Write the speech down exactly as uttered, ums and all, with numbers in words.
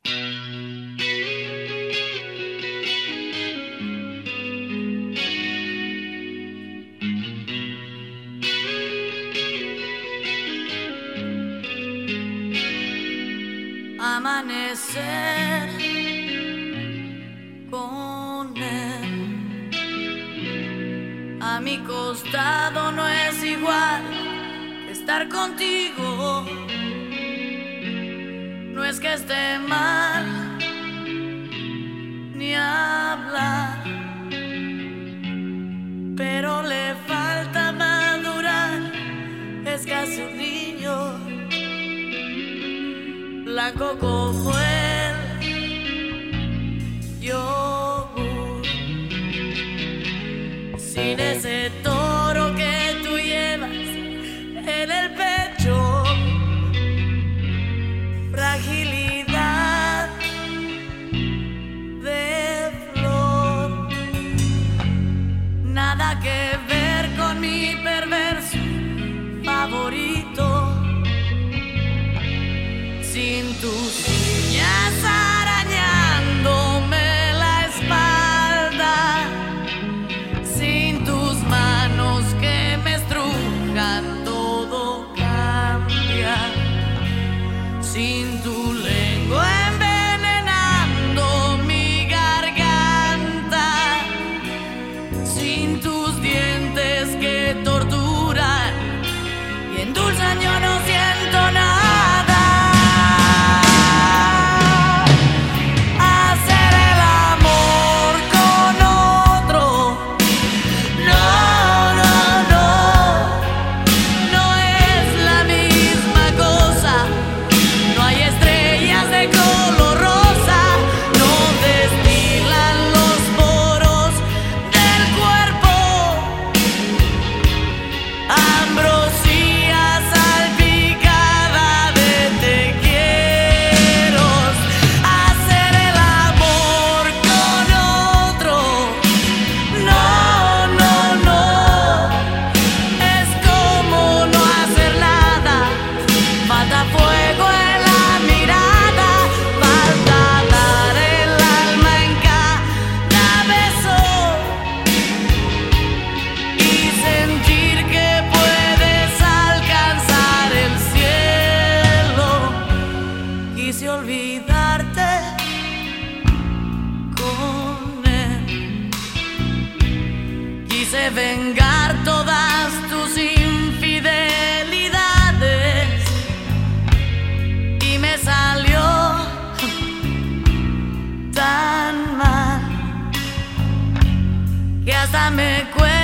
Amanecer con él a mi costado no es igual que estar contigo. No es que esté mal ni hablar, pero le falta madurar. Es casi un niño, blanco como el yogur, sin ese toro que tú llevas en el pecho. Fragilidad de flor, nada que ver con mi perverso favorito. Sin tus uñas arañándome la espalda, sin tus manos que me estrujan, todo cambia. Sin tu lengua envenenando mi garganta, sin tus dientes que torturan y endulzan, yo no siento nada. Quise olvidarte con él, quise vengar todas tus infidelidades y me salió tan mal que hasta me cuesta